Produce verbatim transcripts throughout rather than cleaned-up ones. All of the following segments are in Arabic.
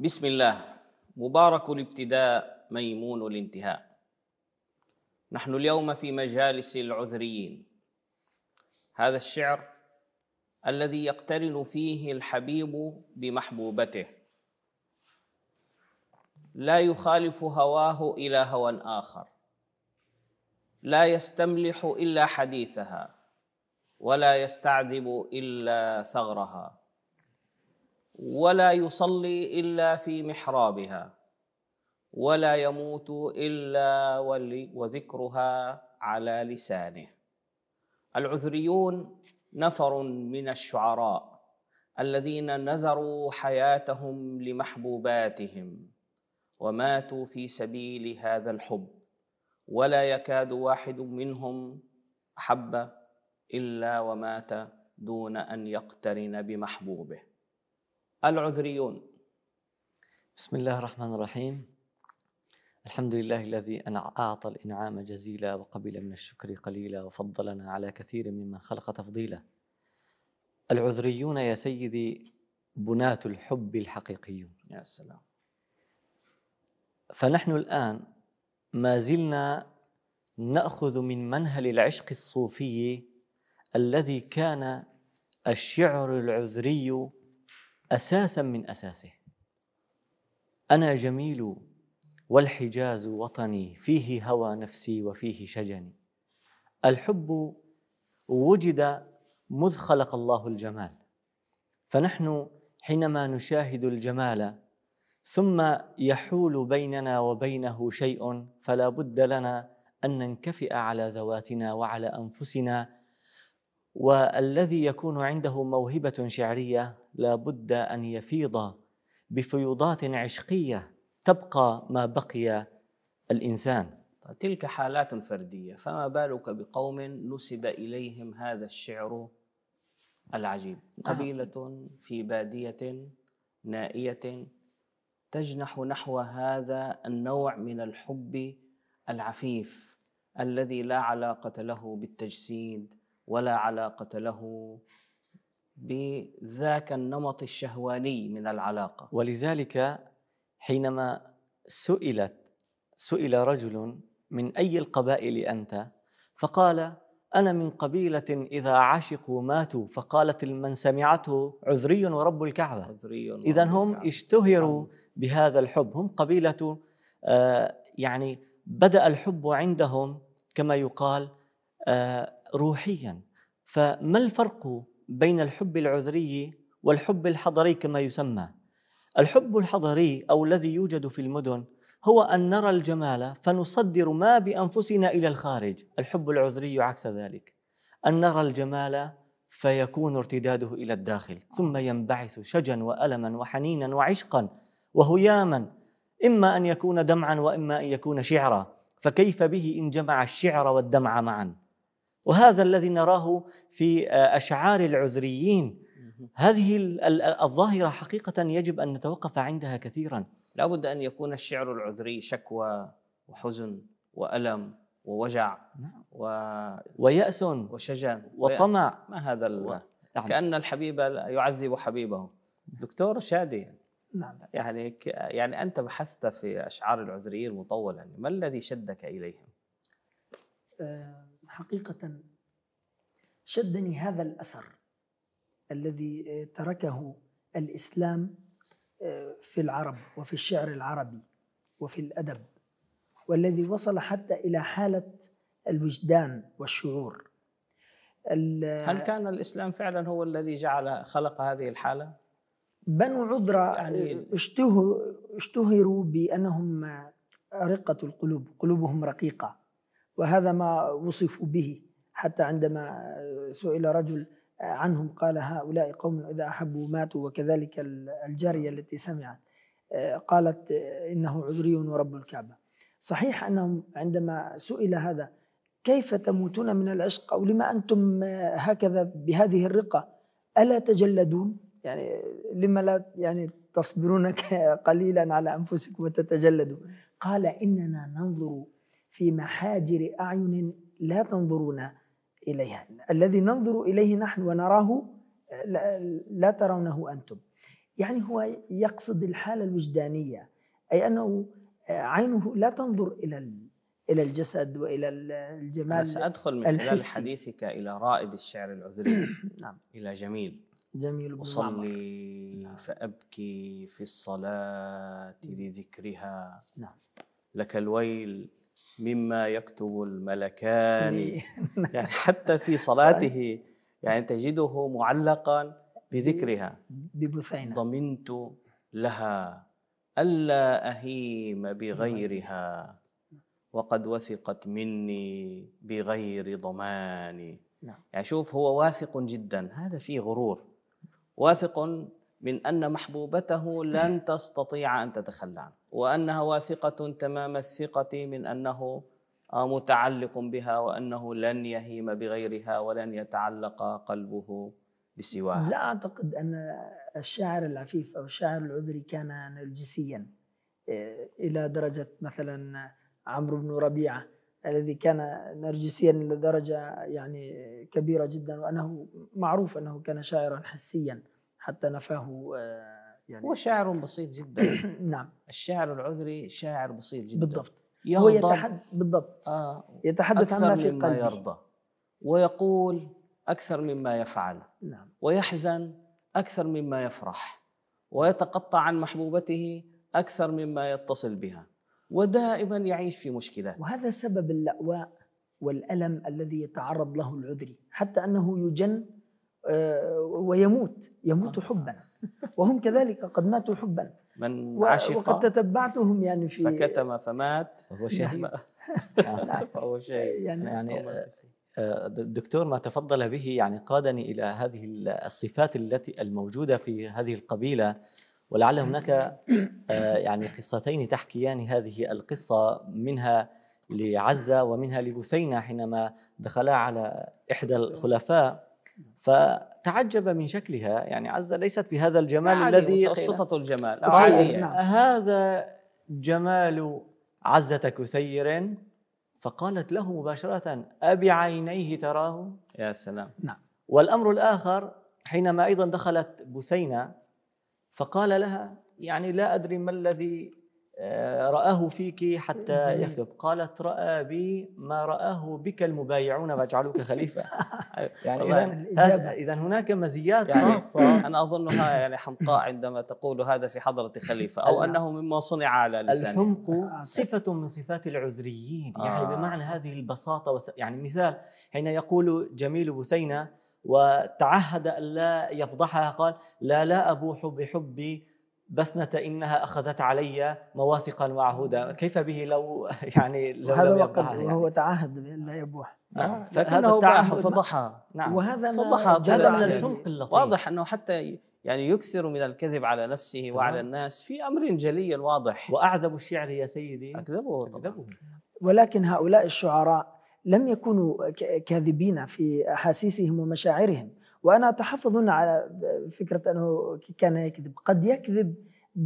بسم الله. مبارك الابتداء ميمون الانتهاء. نحن اليوم في مجالس العذريين، هذا الشعر الذي يقترن فيه الحبيب بمحبوبته، لا يخالف هواه إلى هوى آخر، لا يستملح إلا حديثها، ولا يستعذب إلا ثغرها، ولا يصلي إلا في محرابها، ولا يموت إلا وذكرها على لسانه. العذريون نفر من الشعراء الذين نذروا حياتهم لمحبوباتهم وماتوا في سبيل هذا الحب، ولا يكاد واحد منهم أحب إلا ومات دون أن يقترن بمحبوبه. العذريون. بسم الله الرحمن الرحيم. الحمد لله الذي أعطى الإنعام جزيلا وقبل من الشكر قليلا وفضلنا على كثير ممن خلق تفضيلا. العذريون يا سيدي بناة الحب الحقيقيون. يا سلام. فنحن الآن ما زلنا نأخذ من منهل العشق الصوفي الذي كان الشعر العذري أساسا من أساسه. أنا جميل والحجاز وطني، فيه هوى نفسي وفيه شجني. الحب وجد مذ خلق الله الجمال، فنحن حينما نشاهد الجمال ثم يحول بيننا وبينه شيء فلا بد لنا أن ننكفئ على ذواتنا وعلى أنفسنا، والذي يكون عنده موهبة شعرية لا بد أن يفيض بفيوضات عشقية تبقى ما بقي الإنسان. تلك حالات فردية، فما بالك بقوم نسب إليهم هذا الشعر العجيب. قبيلة في بادية نائية تجنح نحو هذا النوع من الحب العفيف الذي لا علاقة له بالتجسيد ولا علاقة له بذاك النمط الشهواني من العلاقة. ولذلك حينما سئلت سئل رجل من أي القبائل أنت؟ فقال أنا من قبيلة إذا عشقوا ماتوا. فقالت من سمعته عذري ورب الكعبة. إذن هم اشتهروا بهذا الحب، هم قبيلة آه يعني بدأ الحب عندهم كما يقال آه روحيا. فما الفرق بين الحب العذري والحب الحضري كما يسمى؟ الحب الحضري أو الذي يوجد في المدن هو أن نرى الجمال فنصدر ما بأنفسنا إلى الخارج. الحب العذري عكس ذلك، أن نرى الجمال فيكون ارتداده إلى الداخل ثم ينبعث شجا وألما وحنينا وعشقا وهياما، إما أن يكون دمعا وإما أن يكون شعرا، فكيف به إن جمع الشعر والدمع معا؟ وهذا الذي نراه في أشعار العذريين. هذه الظاهرة حقيقة يجب أن نتوقف عندها كثيرا. لا بد أن يكون الشعر العذري شكوى وحزن وألم ووجع و... ويأس وشجن وطمع. ما هذا ال... و... كأن الحبيب يعذب حبيبه. دكتور شادي، نعم. يعني ك... يعني أنت بحثت في أشعار العذريين مطولا، ما الذي شدك إليهم؟ أه حقيقة شدني هذا الأثر الذي تركه الإسلام في العرب وفي الشعر العربي وفي الأدب، والذي وصل حتى إلى حالة الوجدان والشعور. هل كان الإسلام فعلا هو الذي جعل خلق هذه الحالة؟ بنو عذرة يعني اشتهروا بأنهم رقة القلوب، قلوبهم رقيقة، وهذا ما وصفوا به. حتى عندما سئل رجل عنهم قال هؤلاء قوم إذا أحبوا ماتوا. وكذلك الجارية التي سمعت قالت إنه عذري ورب الكعبة. صحيح أنهم عندما سئل هذا كيف تموتون من العشق أو لما أنتم هكذا بهذه الرقة ألا تجلدون؟ يعني لما لا يعني تصبرون قليلا على أنفسكم وتتجلدوا؟ قال إننا ننظر في محاجر أعين لا تنظرون إليها، الذي ننظر إليه نحن ونراه لا ترونه أنتم. يعني هو يقصد الحالة الوجدانية، أي أنه عينه لا تنظر إلى إلى الجسد وإلى الجمال. أنا سأدخل من الحسي. خلال حديثك إلى رائد الشعر العذري نعم. إلى جميل. جميل بن أصلي نعم. فأبكي في الصلاة لذكرها. نعم. لك الويل مما يكتب الملكان. يعني حتى في صلاته يعني تجده معلقا بذكرها. ببثينة. ضمنت لها ألا أهيم بغيرها وقد وثقت مني بغير ضمان. نعم. يعني شوف، هو واثق جدا، هذا فيه غرور، واثق من أن محبوبته لن تستطيع أن تتخلى عنه، وأنها واثقة تمام الثقة من أنه متعلق بها، وأنه لن يهيم بغيرها ولن يتعلق قلبه بسواها. لا أعتقد أن الشاعر العفيف أو الشاعر العذري كان نرجسيا إلى درجة مثلا عمرو بن ربيعة الذي كان نرجسيا لدرجة يعني كبيرة جدا، وأنه معروف أنه كان شاعرا حسيا حتى نفاه يعني. هو شاعر بسيط جدا. نعم. الشاعر العذري شاعر بسيط جدا. بالضبط. هو يتحدث بالضبط. آه يتحدث عما في قلبه، أكثر مما يرضى، ويقول أكثر مما يفعل. نعم. ويحزن أكثر مما يفرح، ويتقطع عن محبوبته أكثر مما يتصل بها، ودائما يعيش في مشكلات. وهذا سبب اللأواء والألم الذي يتعرض له العذري، حتى أنه يجن ويموت يموت حبا، وهم كذلك قد ماتوا حبا. من عشق وقد تتبعتهم يعني في فكتم فمات فهو شهيد. فهو شهيد. يعني, يعني الدكتور ما تفضل به يعني قادني إلى هذه الصفات التي الموجودة في هذه القبيلة، ولعل هناك يعني قصتين تحكيان هذه القصة، منها لعزة ومنها لبثينة حينما دخلا على إحدى الخلفاء فتعجب من شكلها. يعني عزة ليست بهذا الجمال الذي متوسطة الجمال، عادية. هذا جمال عزة كثير، فقالت له مباشرة: أبعينيه تراه؟ يا سلام. نعم. والأمر الآخر حينما أيضا دخلت بثينة فقال لها: يعني لا أدري ما الذي رآه فيك حتى يكذب. قالت: رأى بي ما رآه بك المبايعون واجعلوك خليفة. يعني إذن, إذن هناك مزيات يعني خاصة. أنا أظنها يعني حمقاء عندما تقول هذا في حضرة خليفة، أو أنه مما صنع على لسانه. الحمق صفة من صفات العذريين، يعني آه. بمعنى هذه البساطة وس... يعني مثال حين يقول جميل بثينة وتعهد أن لا يفضحها، قال: لا لا أبوح بحبي بسنة إنها أخذت علي مواثقا وعهودا. كيف به لو يعني لو هذا لم وقد يعني. وهو تعهد بأن لا يبوح. آه. لكنه باح فضحها. نعم. وهذا فضحها. هذا من الحمق اللطيف. واضح أنه حتى يعني يكثر من الكذب على نفسه وعلى الناس في أمر جلي واضح. وأعذب الشعر يا سيدي أكذبه. أكذبه. ولكن هؤلاء الشعراء لم يكونوا كاذبين في أحاسيسهم ومشاعرهم، وأنا أتحفظ هنا على فكرة أنه كان يكذب. قد يكذب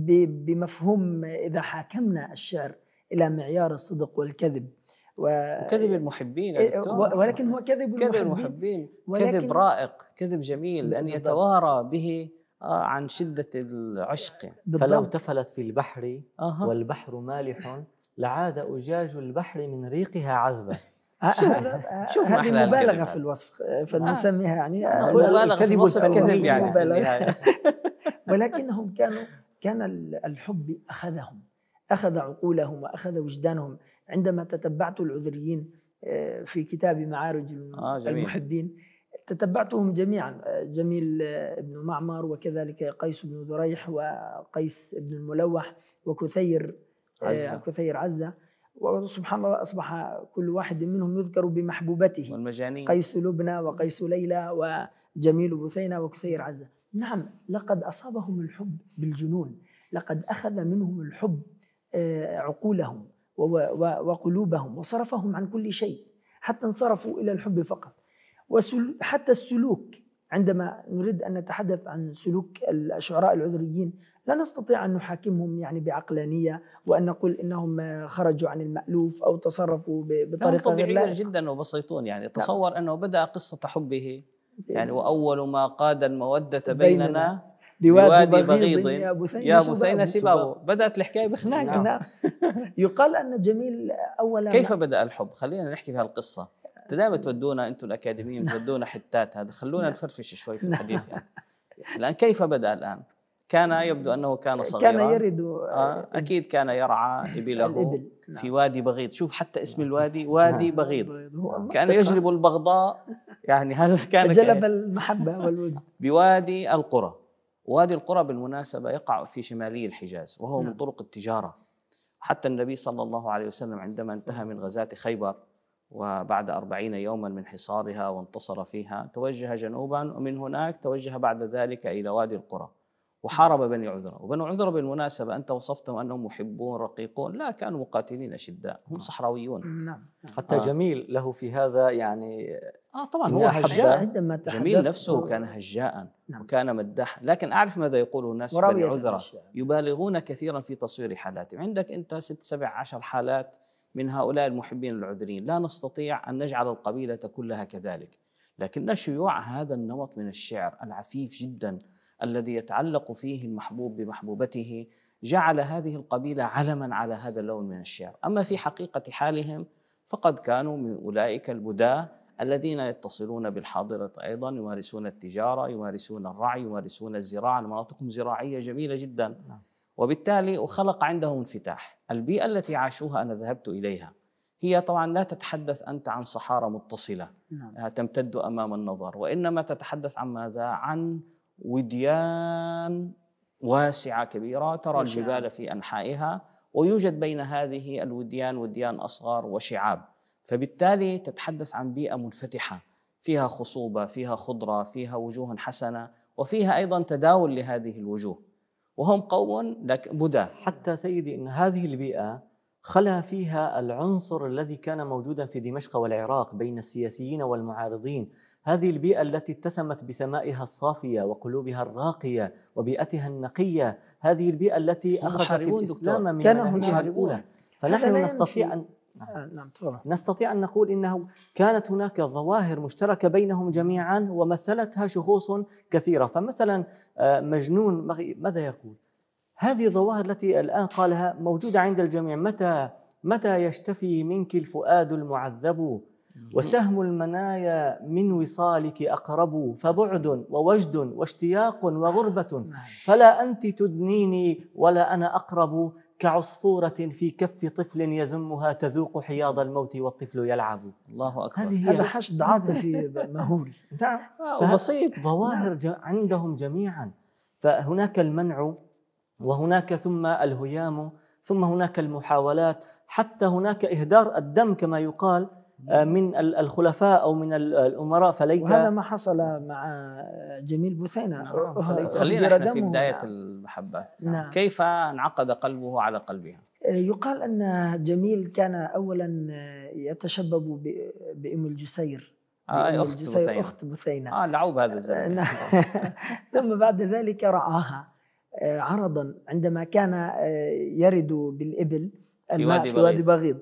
بمفهوم إذا حاكمنا الشعر إلى معيار الصدق والكذب و... وكذب المحبين يا دكتور. ولكن هو كذب كذب المحبين، المحبين، كذب رائق، كذب جميل، أن يتوارى به عن شدة العشق. فلو تفلت في البحر أه. والبحر مالح لعاد أجاج البحر من ريقها عذبة. هذا شوف هذه مبالغة في الوصف، فنسميها يعني مبالغة في الوصف كذب يعني. ولكنهم كانوا كان الحب أخذهم، أخذ عقولهم وأخذ وجدانهم. عندما تتبعت العذريين في كتاب معارج المحبين تتبعتهم جميعا، جميل بن معمر وكذلك قيس بن ذريح وقيس بن الملوح وكثير عزة. كثير عزة. وسبحان الله أصبح كل واحد منهم يذكر بمحبوبته، والمجانين قيس لبنى وقيس ليلى وجميل بثينة وكثير عزة. نعم، لقد أصابهم الحب بالجنون، لقد أخذ منهم الحب عقولهم وقلوبهم وصرفهم عن كل شيء حتى انصرفوا إلى الحب فقط. وحتى السلوك، عندما نريد أن نتحدث عن سلوك الشعراء العذريين لا نستطيع أن نحاكمهم يعني بعقلانية وأن نقول إنهم خرجوا عن المألوف أو تصرفوا بطريقة غير لائقة. جدا وبسيطون. يعني تصور أنه بدأ قصة حبه يعني وأول ما قاد المودة بيننا بوادي بغيض يا بثينة يا بثينة سبابه. سبابه. بدأت الحكاية بخناقة. نعم. يقال أن جميل أولا كيف بدأ الحب؟ خلينا نحكي في هالقصة. انت دائما تودونا انتم الاكاديميين تودونا حتات، هذا خلونا نفرفش شوي في الحديث يعني. الآن كيف بدأ الآن؟ كان يبدو أنه كان صغيرا، كان يرد آه أكيد كان يرعى إبله الإبل. في وادي بغيض. شوف حتى اسم الوادي وادي بغيض، كان منطقة. يجلب البغضاء يعني. هل كان فجلب ك- المحبة والود. بوادي القرى. وادي القرى بالمناسبة يقع في شمالي الحجاز، وهو من نعم. طرق التجارة. حتى النبي صلى الله عليه وسلم عندما انتهى من غزاة خيبر وبعد أربعين يوما من حصارها وانتصر فيها، توجه جنوبا، ومن هناك توجه بعد ذلك إلى وادي القرى وحارب بني عذرة. وبني عذرة بالمناسبة أنت وصفتهم أنهم محبون رقيقون، لا، كانوا مقاتلين أشداء، هم صحراويون. نعم. حتى آه. جميل له في هذا يعني آه طبعا هو إنها هجاء. عندما جميل تحدثت نفسه كان هجاء نعم. وكان مداحا. لكن أعرف ماذا يقوله الناس في بني وراوية عذرة، الأشياء. يبالغون كثيرا في تصوير حالاتهم. عندك أنت ست سبع عشر حالات من هؤلاء المحبين العذرين. لا نستطيع أن نجعل القبيلة كلها كذلك، لكن شيوع هذا النمط من الشعر العفيف جدا الذي يتعلق فيه المحبوب بمحبوبته جعل هذه القبيلة علما على هذا اللون من الشعر. أما في حقيقة حالهم فقد كانوا من أولئك البداة الذين يتصلون بالحاضرة أيضا، يمارسون التجارة، يمارسون الرعي، يمارسون الزراعة. مناطقهم زراعية جميلة جدا، وبالتالي وخلق عندهم انفتاح. البيئة التي عاشوها أنا ذهبت إليها هي طبعا لا تتحدث أنت عن صحارى متصلة نعم. تمتد أمام النظر، وإنما تتحدث عن ماذا؟ عن وديان واسعة كبيرة، ترى الجبال في أنحائها، ويوجد بين هذه الوديان وديان أصغر وشعاب. فبالتالي تتحدث عن بيئة منفتحة فيها خصوبة، فيها خضرة، فيها وجوه حسنة، وفيها أيضا تداول لهذه الوجوه. وهم قوم لك بدى. حتى سيدي أن هذه البيئة خلا فيها العنصر الذي كان موجودا في دمشق والعراق بين السياسيين والمعارضين. هذه البيئة التي اتسمت بسمائها الصافية وقلوبها الراقية وبيئتها النقية، هذه البيئة التي أخذت الإسلام من مناهجها الأولى. فنحن نستطيع أن نعم تفضل. نستطيع أن نقول إنه كانت هناك ظواهر مشتركة بينهم جميعا ومثلتها شخوص كثيرة. فمثلا مجنون ماذا يقول؟ هذه الظواهر التي الآن قالها موجودة عند الجميع. متى متى يشتفي منك الفؤاد المعذب، وسهم المنايا من وصالك أقرب، فبعد ووجد واشتياق وغربة، فلا أنت تدنيني ولا أنا أقرب، كعصفورة في كف طفل يزمها تذوق حياض الموت والطفل يلعب. الله أكبر. هذا حشد عاطفي مهول. نعم وبسيط. ظواهر عندهم جميعا. فهناك المنع، وهناك ثم الهيام، ثم هناك المحاولات، حتى هناك إهدار الدم كما يقال من الخلفاء أو من الأمراء. فليت وهذا ما حصل مع جميل بثينة. خلينا احنا في بداية المحبة. نعم. كيف انعقد قلبه على قلبها؟ يقال أن جميل كان أولا يتشبب بأم الجسير. آه أخت بثينة. أخت بثينة. آه لعوب هذا الزلمة. ثم بعد ذلك رعاها عرضا عندما كان يرد بالإبل في الماء وادي في وادي بغيض،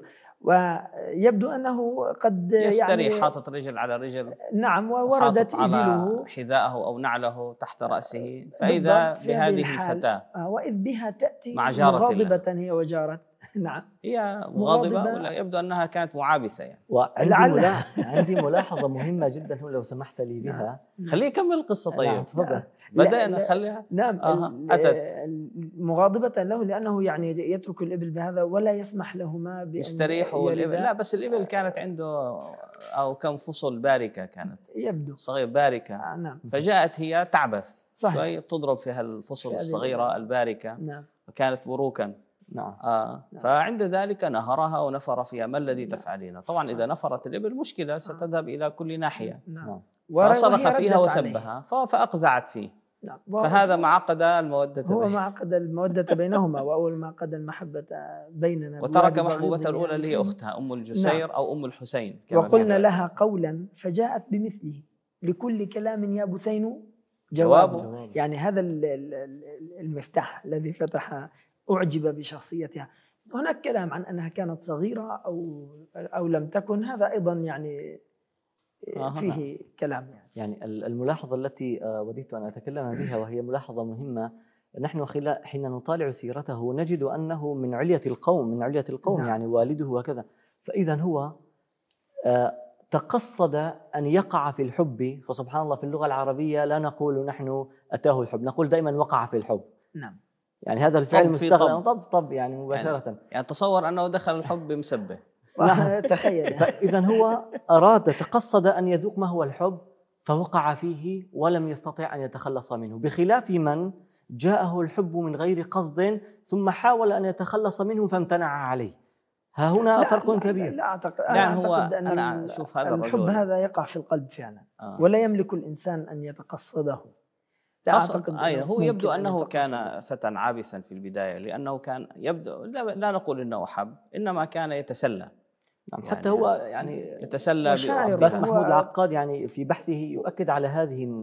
ويبدو أنه قد يستريح يعني حاطط رجل على رجل. نعم. ووردت إبله حذاءه أو نعله تحت رأسه، فإذا بهذه الفتاة وإذ بها تأتي مع جارة مغاضبة هي وجارت. نعم هي مغاضبة ولا يبدو أنها كانت معابسة يعني. وعندي ملا... عندي ملاحظة مهمة جدا لو سمحت لي بها. خليه يكمل القصة. طيب نعم تفضل. بدأنا خليها. نعم آه. أتت مغاضبة له لأنه يعني يترك الإبل بهذا ولا يسمح لهما بأن يستريحوا الإبل. لا بس الإبل كانت عنده أو كم فصل باركة، كانت يبدو صغير باركة. آه نعم. فجاءت هي تعبث صحيح. شوي تضرب في هالفصل الصغيرة الباركة. نعم. وكانت بروكا. نعم. آه. نعم. فعند ذلك نهرها ونفر فيها. ما الذي تفعلين؟ طبعا إذا نفرت الإبل مشكلة، ستذهب إلى كل ناحية. نعم. فصرخ فيها وسبها فأقزعت فيه. نعم. فهذا ما عقد المودة هو بين. ما عقد المودة بينهما، وأول ما عقد المحبة بيننا. وترك محبوبته الأولى اللي هي أختها أم الجسير. نعم. أو أم الحسين. وقلنا لها قولا فجاءت بمثله، لكل كلام يا بثين جواب. جواب. يعني هذا المفتاح الذي فتح أعجب بشخصيتها. هناك كلام عن أنها كانت صغيرة أو أو لم تكن، هذا أيضا يعني فيه كلام يعني. يعني الملاحظة التي وددت أن أتكلم بها وهي ملاحظة مهمة، نحن حين نطالع سيرته نجد أنه من علية القوم، من علية القوم نعم. يعني والده وكذا، فإذا هو تقصد أن يقع في الحب. فسبحان الله في اللغة العربية لا نقول نحن أتاه الحب، نقول دائما وقع في الحب. نعم. يعني هذا الفعل مستخدم طب طب يعني مباشرة. يعني, يعني تصور أنه دخل الحب بمسبه. تخيل. إذا هو أراد تقصد أن يذوق ما هو الحب فوقع فيه ولم يستطع أن يتخلص منه، بخلاف من جاءه الحب من غير قصد ثم حاول أن يتخلص منه فامتنع عليه. ها هنا لا فرق لا كبير. لا أعتقد يعني أنا هو أعتقد أن أنا أشوف هذا الحب الرجل هذا يقع في القلب فعلا آه. ولا يملك الإنسان أن يتقصده. لا أعتقد أيه هو يبدو أنه كان فتى عابثا في البداية، لأنه كان يبدو لا, لا نقول أنه حب، إنما كان يتسلى. نعم يعني حتى هو يعني يتسلى بس محمود العقاد يعني في بحثه يؤكد على هذه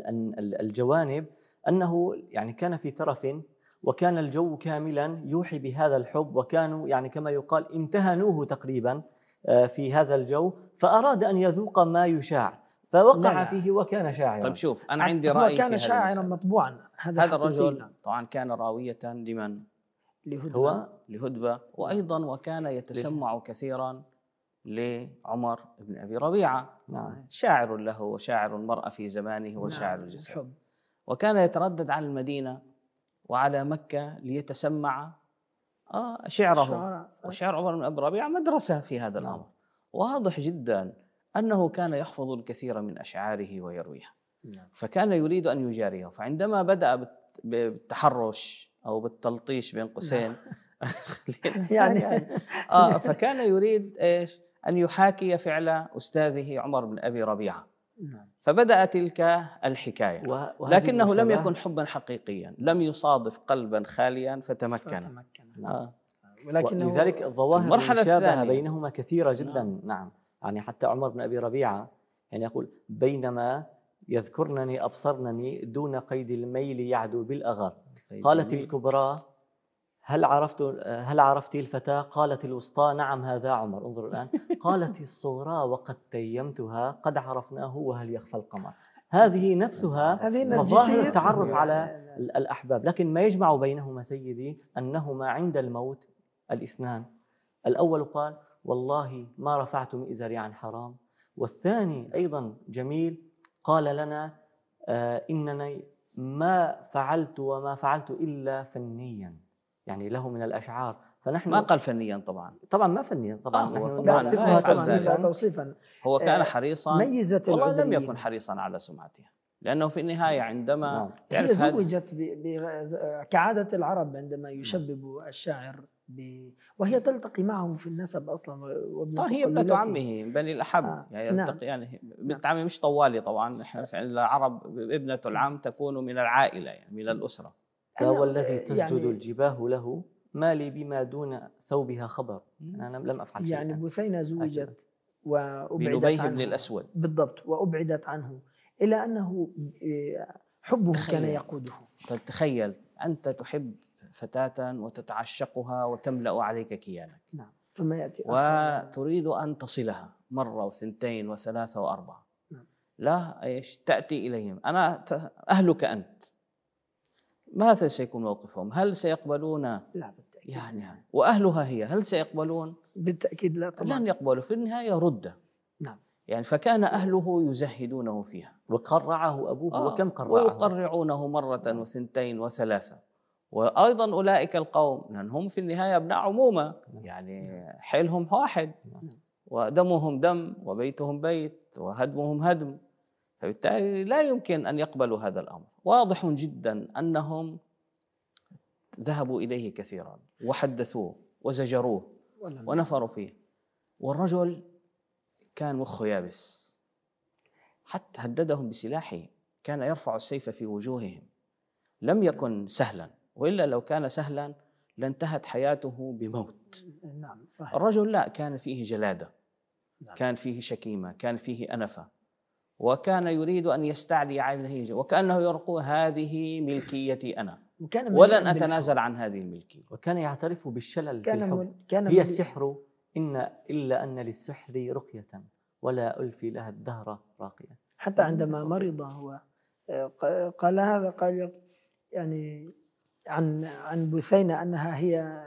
الجوانب، أنه يعني كان في ترف وكان الجو كاملا يوحي بهذا الحب، وكانوا يعني كما يقال امتهنوه تقريبا في هذا الجو، فأراد أن يذوق ما يشاع فوقع لا لا. فيه وكان شاعرا. طيب شوف أنا عندي رأي هو كان شاعرا مطبوعا. هذا, هذا الرجل طبعا كان راوية لمن؟ لهدبة. هو لهدبة، وأيضا وكان يتسمع كثيرا لعمر بن أبي ربيعة. نعم. شاعر له وشاعر المرأة في زمانه وشاعر نعم. الجسد، وكان يتردد على المدينة وعلى مكة ليتسمع آه شعره. وشعر عمر بن أبي ربيعة مدرسة في هذا الأمر. نعم. واضح جدا أنه كان يحفظ الكثير من أشعاره ويرويها. نعم. فكان يريد أن يجاريه، فعندما بدأ بالتحرش أو بالتلطيش بين قوسين يعني آه فكان يريد إيش؟ أن يحاكي فعل أستاذه عمر بن أبي ربيعة. نعم. فبدأ تلك الحكاية، لكنه لم يكن حبا حقيقيا، لم يصادف قلبا خاليا فتمكن. نعم. آه. ولكن لذلك الظواهر المشابهة بينهما كثيرة جدا. نعم. نعم يعني حتى عمر بن أبي ربيعة يعني يقول بينما يذكرنني أبصرنني دون قيد الميل يعدو بالأغر، قالت الكبرى هل عرفت هل عرفتي الفتاة؟ قالت الوسطى نعم هذا عمر. انظروا الآن. قالت الصغرى وقد تيمتها قد عرفناه وهل يخفى القمر. هذه نفسها مظاهر التعرف على الأحباب، لكن ما يجمع بينهما سيدي أنهما عند الموت الاثنان. الأول قال والله ما رفعت مئزري عن حرام، والثاني أيضا جميل قال لنا آه إنني ما فعلت وما فعلت إلا فنيا، يعني له من الأشعار. فنحن ما قال فنيا طبعا طبعا ما فنيا طبعا آه نحن لا صفها طبعا توصيفا. هو كان حريصا ميزت والله لم يكن حريصا على سمعتها، لأنه في النهاية عندما هي زوجت كعادة العرب عندما يشبب الشاعر ب... وهي تلتقي معه في النسب اصلا وابنته هي ابنة عمه بني الأحب. آه. يعني نعم. يعني بنت عمه مش طوالي طبعا، احنا العرب ابنة العم تكون من العائلة يعني من الأسرة. فهو الذي تسجد يعني الجباه له ما لي بما دون ثوبها خبر، أنا لم أفعل شيئا. يعني بثينة زوجت وأبعدت بنبيه عنه بن الأسود بالضبط، وأبعدت عنه إلى أنه حبه كان يقوده. تخيل أنت تحب فتاة وتتعشقها وتملأ عليك كيانك. نعم. ثم يأتي وتريد أن تصلها مرة وثنتين وثلاثة وأربعة. نعم. لا إيش تأتي إليهم أنا أهلك أنت، ماذا سيكون موقفهم؟ هل سيقبلون؟ لا بالتأكيد. يعني وأهلها هي هل سيقبلون؟ بالتأكيد لا طبعا. لن يقبلوا، في النهاية ردة. نعم. يعني فكان أهله يزهدونه فيها وقرعه أبوه. آه وكم قرعه؟ ويقرعونه مرة آه. وثنتين وثلاثة. وأيضا أولئك القوم لأنهم في النهاية أبناء عمومة، يعني حيلهم واحد ودمهم دم وبيتهم بيت وهدمهم هدم، فبالتالي لا يمكن أن يقبلوا هذا الأمر. واضح جدا أنهم ذهبوا إليه كثيرا وحدثوه وزجروه ونفروا فيه، والرجل كان مخه يابس، حتى هددهم بسلاحه، كان يرفع السيف في وجوههم. لم يكن سهلا، وإلا لو كان سهلا لانتهت حياته بموت. نعم صحيح. الرجل لا، كان فيه جلادة، كان فيه شكيمة، كان فيه أنفة، وكان يريد أن يستعلي عليه، وكأنه يقول هذه ملكيتي أنا ولن أتنازل عن هذه الملكية. وكان يعترف بالشلل كان في الحب. كان هي السحر إن إلا أن للسحر رقية ولا ألفي لها الدهر راقية. حتى عندما مرض هو قال هذا، قال يعني عن عن بثينة أنها هي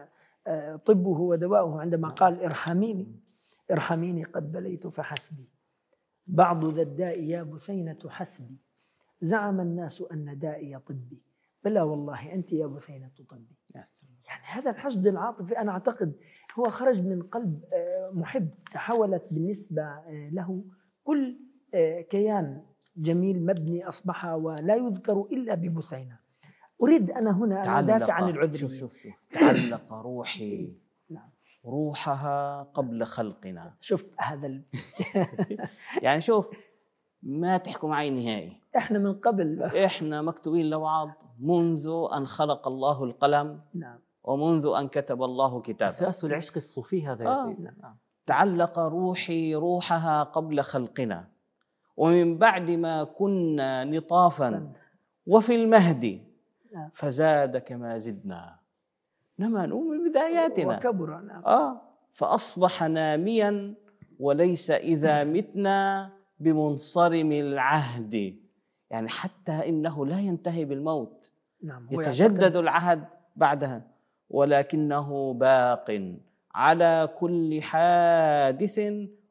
طبه ودواؤه، عندما قال ارحميني ارحميني قد بليت فحسبي، بعض ذا الداء يا بثينة حسبي، زعم الناس أن دائي طبي، بلى والله أنت يا بثينة طبي. يعني هذا الحشد العاطفي أنا أعتقد هو خرج من قلب محب، تحولت بالنسبة له كل كيان جميل مبني أصبح ولا يذكر إلا ببثينة. أريد أنا هنا أن أدافع عن العذرية. شوف شوف شوف تعلق روحي نعم. روحها قبل خلقنا. شوف هذا ال... يعني شوف ما تحكوا معي نهائي، احنا من قبل احنا مكتوبين لبعض منذ أن خلق الله القلم نعم. ومنذ أن كتب الله كتابه. أساس العشق الصوفي هذا يا آه. سيدي. نعم. تعلق روحي روحها قبل خلقنا، ومن بعد ما كنا نطافا وفي المهد فزاد كما زدنا، نما من بداياتنا وكبر. نعم. آه فأصبح ناميا وليس إذا متنا بمنصرم العهد، يعني حتى إنه لا ينتهي بالموت. نعم. يتجدد العهد بعدها، ولكنه باق على كل حادث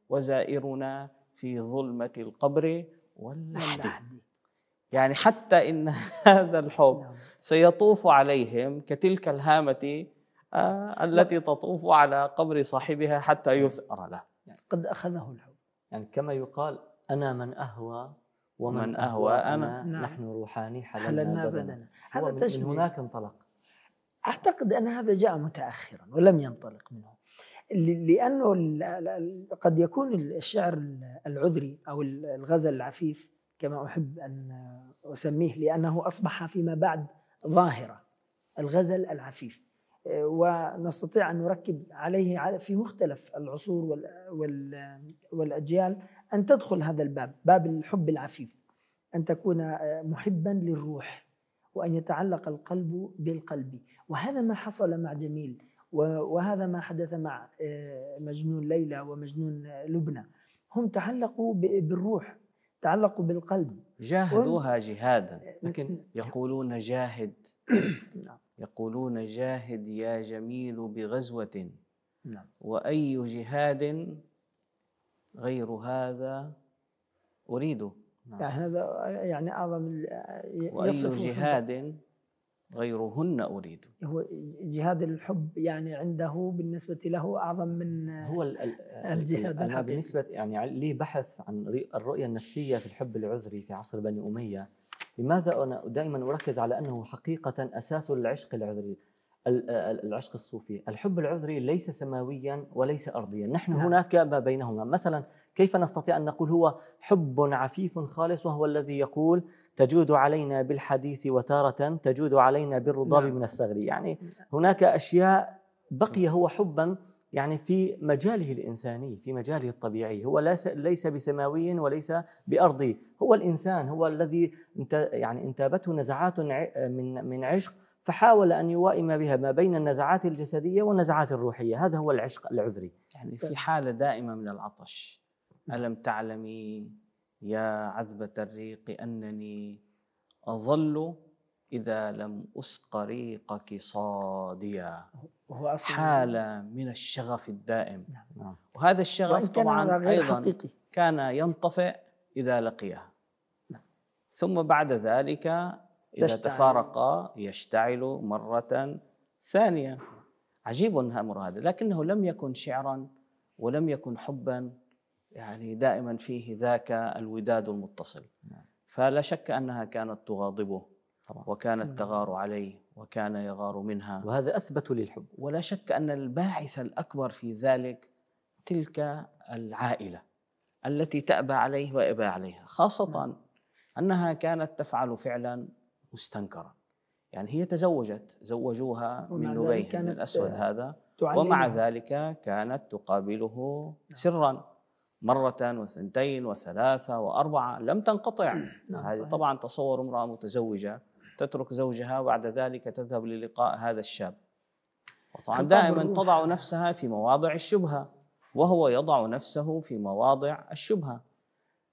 وزائرنا في ظلمة القبر واللحد. يعني حتى إن هذا الحب سيطوف عليهم كتلك الهامة آه التي تطوف على قبر صاحبها حتى يثأر له. قد أخذه الحب. يعني كما يقال أنا من أهوى ومن من أهوى, أهوى أنا, أنا نحن روحاني حللنا, حللنا بدنا, بدنا. هذا من هناك انطلق. أعتقد أن هذا جاء متأخرا ولم ينطلق منه، لأنه قد يكون الشعر العذري أو الغزل العفيف كما أحب أن أسميه، لأنه أصبح فيما بعد ظاهرة، الغزل العفيف، ونستطيع أن نركب عليه في مختلف العصور والأجيال أن تدخل هذا الباب، باب الحب العفيف، أن تكون محبا للروح وأن يتعلق القلب بالقلب. وهذا ما حصل مع جميل، وهذا ما حدث مع مجنون ليلى ومجنون لبنى. هم تعلقوا بالروح، تعلقوا بالقلب، جاهدوها جهادا، لكن يقولون جاهد يقولون جاهد يا جميل بغزوة، وأي جهاد غير هذا أريد. يعني هذا يعني أعظم، وأي جهاد غيرهن أريد. هو جهاد الحب يعني عنده بالنسبة له أعظم من هو الجهاد. أنا بالنسبة يعني لي بحث عن الرؤية النفسية في الحب العذري في عصر بني أمية. لماذا أنا دائما أركز على أنه حقيقة أساس العشق العذري، العشق الصوفي؟ الحب العذري ليس سماويا وليس أرضيا، نحن نعم. هناك ما بينهما. مثلا كيف نستطيع أن نقول هو حب عفيف خالص، وهو الذي يقول تجود علينا بالحديث وتارة تجود علينا بالرضاب نعم. من الصغر. يعني هناك أشياء بقي هو حبا يعني في مجاله الإنساني، في مجاله الطبيعي، هو ليس بسماوي وليس بأرضي، هو الإنسان هو الذي يعني انتابته نزعات من من عشق، فحاول أن يوائم بها ما بين النزعات الجسدية والنزعات الروحية. هذا هو العشق العذري. يعني في حالة دائمة من العطش، ألم تعلمي يا عذبة الريق أنني أظل إذا لم أسق ريقك صاديا، حالة من الشغف الدائم. نعم. وهذا الشغف طبعا أيضا حقيقي. كان ينطفئ إذا لقيها، نعم. ثم بعد ذلك إذا تشتعل. تفارقا يشتعل مرة ثانية. عجيب الأمر هذا، لكنه لم يكن شعرا ولم يكن حبا، يعني دائما فيه ذاك الوداد المتصل. نعم. فلا شك أنها كانت تغاضبه طبعا. وكانت تغار عليه وكان يغار منها، وهذا أثبت للحب. ولا شك أن الباعث الأكبر في ذلك تلك العائلة التي تأبى عليه وإبى عليها، خاصة نعم. أنها كانت تفعل فعلا مستنكرا. يعني هي تزوجت، زوجوها من نبيه من الأسود هذا، ومع ذلك كانت تقابله نعم. سرا مرة وثنتين وثلاثة وأربعة، لم تنقطع. نعم. هذه طبعا تصور امرأة متزوجة تترك زوجها وبعد ذلك تذهب للقاء هذا الشاب، وطبعا دائما تضع نفسها في مواضع الشبهة وهو يضع نفسه في مواضع الشبهة.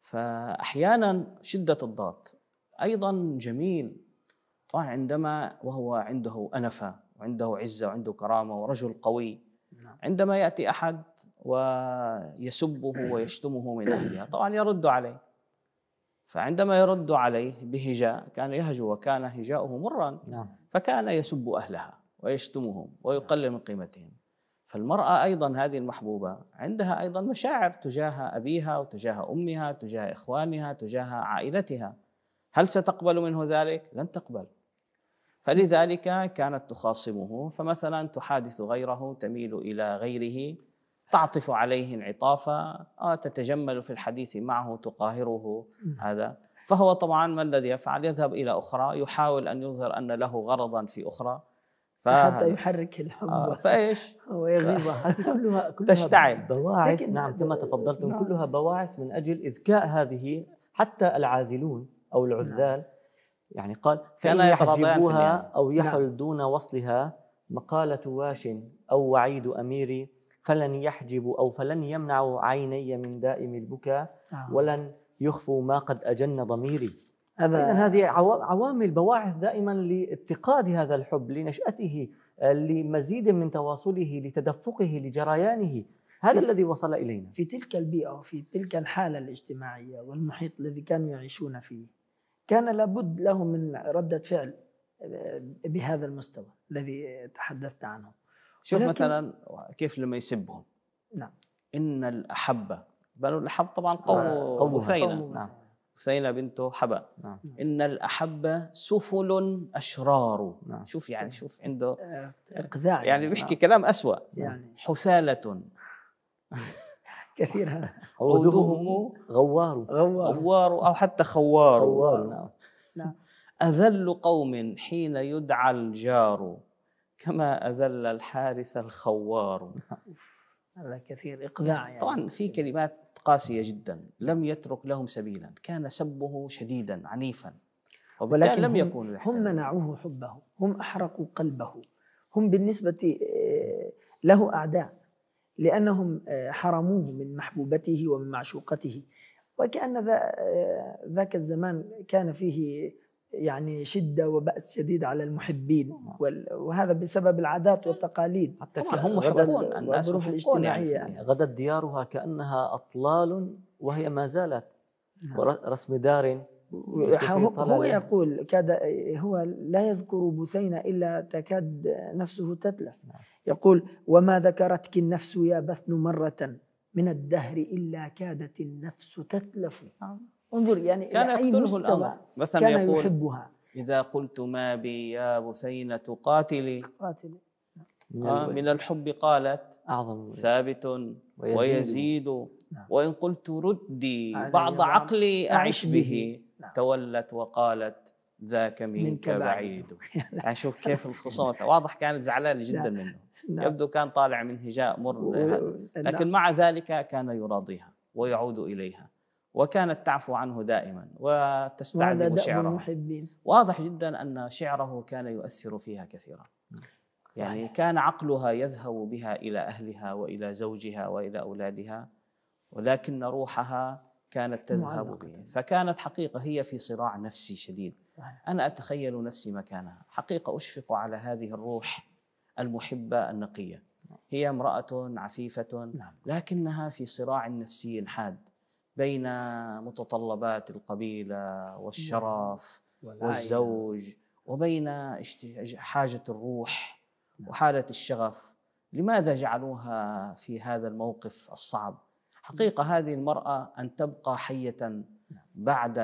فأحيانا شدة الضغط أيضا جميل طبعا عندما وهو عنده أنفة وعنده عزة وعنده كرامة ورجل قوي، عندما يأتي أحد ويسبه ويشتمه من أهلها طبعا يرد عليه، فعندما يرد عليه بهجاء كان يهجو وكان هجاؤه مرا، فكان يسب أهلها ويشتمهم ويقلل من قيمتهم. فالمرأة أيضا هذه المحبوبة عندها أيضا مشاعر تجاه أبيها وتجاه أمها تجاه إخوانها تجاه عائلتها، هل ستقبل منه ذلك؟ لن تقبل. فلذلك كانت تخاصمه، فمثلا تحادث غيره، تميل إلى غيره، تعطف عليه انعطافا، آه تتجمل في الحديث معه، تقاهره. هذا فهو طبعا ما الذي يفعل؟ يذهب إلى أخرى، يحاول أن يظهر أن له غرضا في أخرى حتى يحرك الحب آه فإيش ويغيظها. هذه كلها كلها تشتعل بواعث. نعم كما تفضلتم، نعم. كلها بواعث من أجل إذكاء هذه حتى العازلون أو العزال. نعم. يعني قال فإن يحجبوها أو يحل نعم. دون وصلها مقالة واش أو وعيد أميري، فلن يحجبوا أو فلن يمنعوا عيني من دائم البكاء، آه. ولن يخفوا ما قد أجن ضميري. إذن هذه عوامل بواعث دائما لاتقاد هذا الحب، لنشأته، لمزيد من تواصله، لتدفقه، لجريانه. هذا الذي وصل إلينا في تلك البيئة وفي تلك الحالة الاجتماعية والمحيط الذي كانوا يعيشون فيه، كان لابد لهم من ردة فعل بهذا المستوى الذي تحدثت عنه. شوف مثلا كيف لما يسبهم، نعم إن الأحبة، بنو الأحب طبعا قوم بثينة، نعم بثينة بنت حبا، نعم. إن الأحبة سفل أشرار. نعم. شوف يعني شوف عنده إقزاع، يعني بيحكي كلام أسوأ، يعني حثالة كثير، عودهم غوار غوار أو حتى خوار, خوار. نعم. نعم. أذل قوم حين يدعى الجار كما أذل الحارث الخوار. هذا كثير إقزاع يعني. طبعا في كلمات قاسية جدا، لم يترك لهم سبيلا، كان سبه شديدا عنيفا، ولكن لم يكونوا هم منعوه حبه، هم أحرقوا قلبه، هم بالنسبة له أعداء لأنهم حرموه من محبوبته ومن معشوقته. وكأن ذاك الزمان كان فيه يعني شدة وبأس شديد على المحبين، وهذا بسبب العادات والتقاليد. حتى هم محبون، الناس الاجتماعية يعني. غدت ديارها كأنها أطلال وهي ما زالت رسم دار. هو يقول كاد هو لا يذكر بثينة إلا تكاد نفسه تتلف. يقول وما ذكرتك النفس يا بثن مرة من الدهر إلا كادت النفس تتلف. انظر يعني كان يقتله الأمر، مثلا كان يقول يحبها. إذا قلت ما بي يا بثينة قاتلي قاتلي آه من الحب قالت أعظم ثابت ويزيد, ويزيد نعم. وإن قلت ردي بعض عقلي أعش به نعم. تولت وقالت ذاك منك بعيد. يعني شوف كيف الخصومة، واضح كانت زعلانة جدا منه، نعم. يبدو كان طالع من هجاء مر و... لكن نعم. مع ذلك كان يراضيها ويعود إليها، وكانت تعفو عنه دائما وتستعذب شعره. واضح جدا أن شعره كان يؤثر فيها كثيرا، يعني صحيح. كان عقلها يذهب بها إلى أهلها وإلى زوجها وإلى أولادها، ولكن روحها كانت تذهب به. فكانت حقيقة هي في صراع نفسي شديد. صحيح. أنا أتخيل نفسي مكانها، حقيقة أشفق على هذه الروح المحبة النقية. هي امرأة عفيفة لكنها في صراع نفسي حاد بين متطلبات القبيلة والشرف والزوج، وبين حاجة الروح وحالة الشغف. لماذا جعلوها في هذا الموقف الصعب؟ حقيقة هذه المرأة أن تبقى حية بعد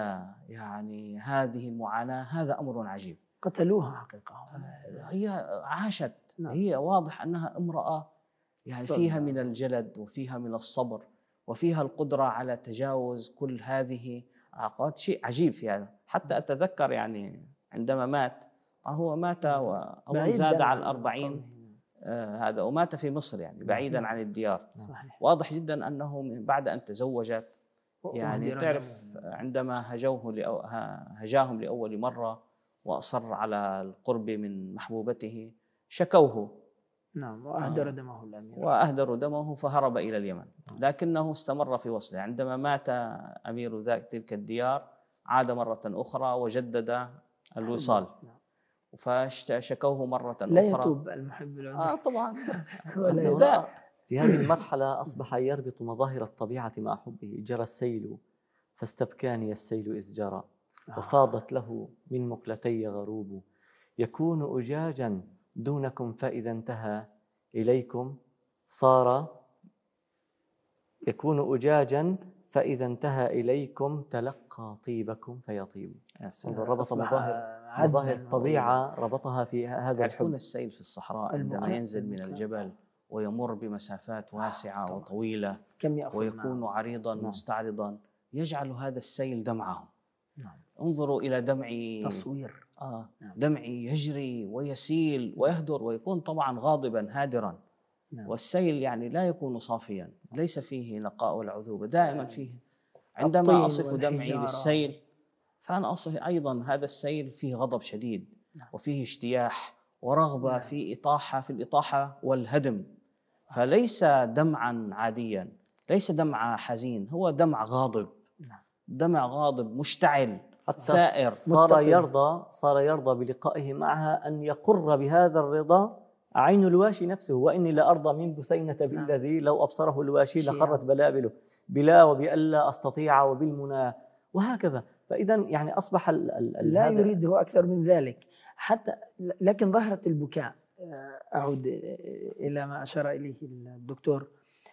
يعني هذه المعاناة هذا أمر عجيب. قتلوها حقيقة، هي عاشت، هي واضح أنها امرأة يعني فيها من الجلد وفيها من الصبر وفيها القدرة على تجاوز كل هذه العقبات. شيء عجيب في هذا. حتى أتذكر يعني عندما مات، هو مات وأظن زاد على الأربعين آه هذا، ومات في مصر يعني بعيدا عن الديار. صحيح. واضح جدا أنه بعد أن تزوجت يعني تعرف عندما هجوه لأو هجاهم لأول مرة وأصر على القرب من محبوبته شكوه نعم، وأهدر دمه الأمير وأهدروا دمه فهرب إلى اليمن، لكنه استمر في وصله. عندما مات أمير ذاك تلك الديار عاد مرة أخرى وجدد الوصال، فشكوه مرة أخرى. لا يتوب المحب العذر. آه طبعا. في هذه المرحلة أصبح يربط مظاهر الطبيعة مع حبه. جرى السيل فاستبكاني السيل إذ جرى، وفاضت له من مقلتي غروب، يكون أجاجا دونكم فإذا انتهى إليكم صار يكون أجاجا فإذا انتهى إليكم تلقى طيبكم فيطيب. انظر، ربط مظاهر مظاهر الطبيعة ربطها في هذا تعرفون الحب. السيل في الصحراء عندما ينزل من الجبل ويمر بمسافات واسعة وطويلة ويكون عريضا مستعرضا، يجعل هذا السيل دمعهم. نعم. انظروا إلى دمعي، تصوير آه دمعي يجري ويسيل ويهدر ويكون طبعا غاضبا هادرا. نعم. والسيل يعني لا يكون صافيا، ليس فيه نقاء والعذوبة، دائما فيه. عندما أصف دمعي بالسيل فأنا أصف أيضا هذا السيل فيه غضب شديد. نعم. وفيه اجتياح ورغبة. نعم. في إطاحة في الإطاحة والهدم. فليس دمعا عاديا، ليس دمع حزين، هو دمع غاضب. نعم. دمع غاضب مشتعل ثائر. صار يرضى صار يرضى بلقائه معها أن يقر بهذا الرضا عين الواشي نفسه. وإني لأرضى من بثينة بالذي لو أبصره الواشي لخرت بلابله بلا وبألا أستطيع وبالمنى، وهكذا. فإذا يعني أصبح ال ال لا يريده أكثر من ذلك حتى. لكن ظاهرة البكاء، أعود إلى ما أشار إليه الدكتور،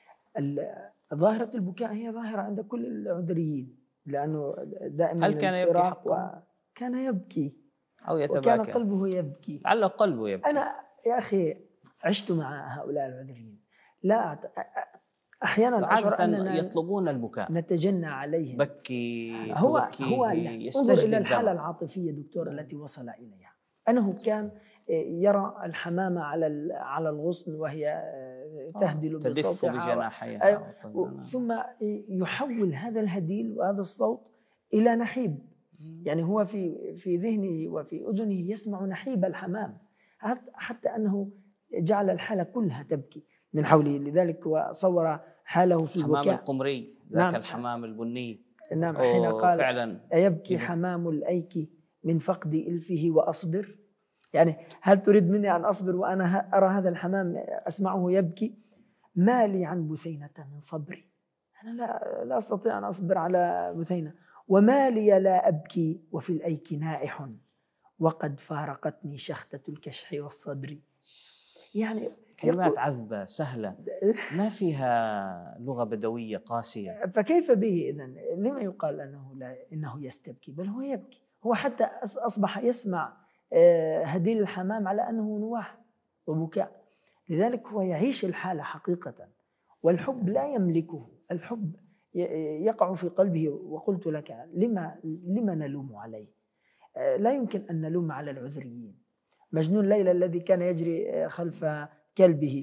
ظاهرة البكاء هي ظاهرة عند كل العذريين، لأنه دائما هل كان يبكي حقا؟ كان يبكي أو يتباكى، وكان قلبه يبكي. لعل قلبه يبكي. أنا يا أخي عشت مع هؤلاء العذريين، لا أحيانا عادة أننا يطلبون البكاء، نتجنى عليهم. بكي هو هو انظر إلى الحالة العاطفية دكتور التي وصل إليها، أنه كان يرى الحمامة على على الغصن وهي تهدل تدف بجناحيها، ثم يحول هذا الهديل وهذا الصوت إلى نحيب. يعني هو في في ذهنه وفي أذنه يسمع نحيب الحمام، حتى أنه جعل الحالة كلها تبكي من حوله. لذلك وصور حاله في البكاء. حمام القمري ذاك. نعم. الحمام البني. نعم. حين قال فعلا أيبكي حمام الأيك من فقد إلفه وأصبر. يعني هل تريد مني أن أصبر وأنا أرى هذا الحمام أسمعه يبكي؟ ما لي عن بثينة من صبري، أنا لا, لا أستطيع أن أصبر على بثينة. وما لي لا أبكي وفي الأيك نائح وقد فارقتني شختة الكشح والصدر. يعني كلمات عذبة سهلة ما فيها لغة بدوية قاسية. فكيف به إذن؟ لما يقال أنه لا إنه يستبكي؟ بل هو يبكي. هو حتى أصبح يسمع هديل الحمام على أنه نواح وبكاء. لذلك هو يعيش الحالة حقيقة، والحب لا يملكه. الحب يقع في قلبه. وقلت لك لما لما نلوم عليه؟ لا يمكن أن نلوم على العذريين. مجنون ليلى الذي كان يجري خلف كلبه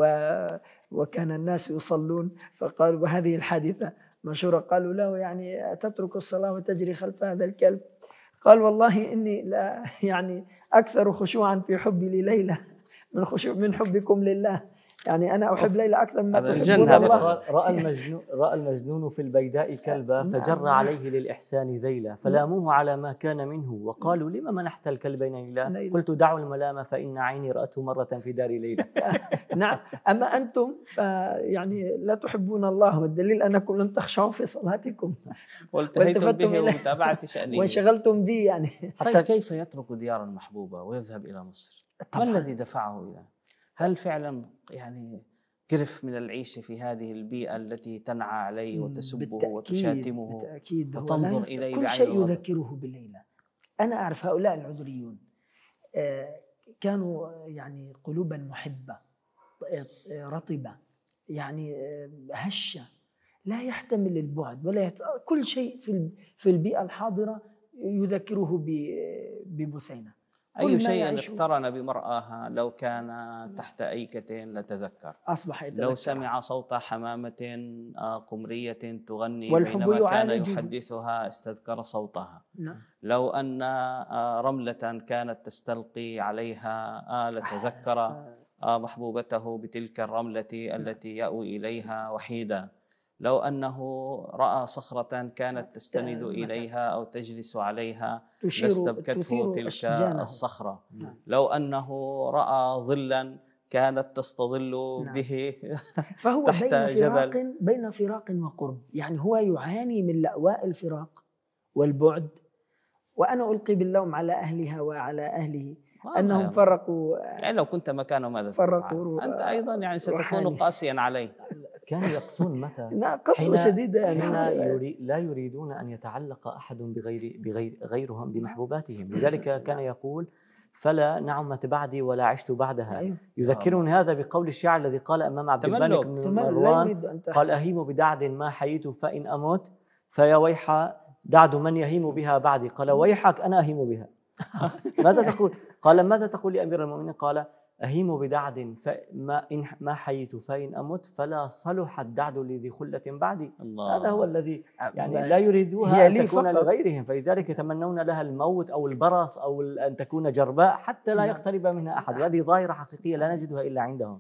وكان الناس يصلون، فقالوا وهذه الحادثة مشهورة، قالوا له يعني تترك الصلاة وتجري خلف هذا الكلب؟ قال والله إني لا يعني أكثر خشوعا في حبي لليلى من خشوع من حبكم لله. يعني أنا أحب ليلى أكثر مما تحبون الله. رأى المجنون رأى المجنون في البيداء كلبا فجر عليه للإحسان ذيلا، فلاموه على ما كان منه وقالوا لما منحت الكلبين ليلى؟ قلت دعوا الملامة فإن عيني رأته مرة في دار ليلى. نعم. أما أنتم فيعني لا تحبون الله، والدليل أنكم لم تخشعوا في صلاتكم والتفتم به ومتابعة شأنه وانشغلتم به. يعني حتى كيف يترك ديارا محبوبة ويذهب إلى مصر؟ ما الذي دفعه إلى؟ هل فعلا يعني قرف من العيش في هذه البيئة التي تنعى عليه وتسبه بالتأكيد وتشاتمه بالتأكيد وتنظر إليه كل شيء يذكره بالليلة. أنا أعرف هؤلاء العذريون كانوا يعني قلوبا محبة رطبة، يعني هشة، لا يحتمل البعد ولا يحت... كل شيء في في البيئة الحاضرة يذكره ببثينة. أي شيء اقترن بمرآها لو كان تحت أيكة لتذكر، أصبح يتذكر. لو سمع صوت حمامة قمرية تغني والحب بينما كان يعالجه. يحدثها استذكر صوتها. نعم. لو أن رملة كانت تستلقي عليها لتذكر محبوبته بتلك الرملة التي يأوي إليها وحيدا. لو أنه رأى صخرة كانت تستند إليها أو تجلس عليها لاستبكته تلك الصخرة. لو أنه رأى ظلا كانت تستظل به فهو تحت بين فراق جبل. بين فراق وقرب، يعني هو يعاني من لأواء الفراق والبعد. وأنا ألقي باللوم على أهلها وعلى أهله أنهم فرقوا. يعني لو كنت مكانه ماذا ستفعل؟ أنت أيضا يعني ستكون قاسيا عليه. كانوا يقسون متى قسوة شديدة يعني. يري لا يريدون أن يتعلق أحد بغير بغير غيرهم بمحبوباتهم، لذلك كان يقول فلا نعمت بعدي ولا عشت بعدها. أيوه. يذكرني هذا بقول الشاعر الذي قال أمام عبد الملك بن مروان قال أهيم بدعد ما حييت فإن أموت فيا ويح دعد من يهيم بها بعدي. قال ويحك أنا أهيم بها. ماذا تقول؟ قال ماذا تقول لأمير المؤمنين؟ قال أهيم بدعد فما إن ما حييت فإن أمت فلا صلح الدعد لذي خلة بعدي. الله. هذا هو الذي يعني لا يريدوها أن تكون لغيرهم، فلذلك يتمنون لها الموت أو البرص أو أن تكون جرباء حتى لا يقترب منها أحد. وهذه ظاهرة حقيقية لا نجدها إلا عندهم.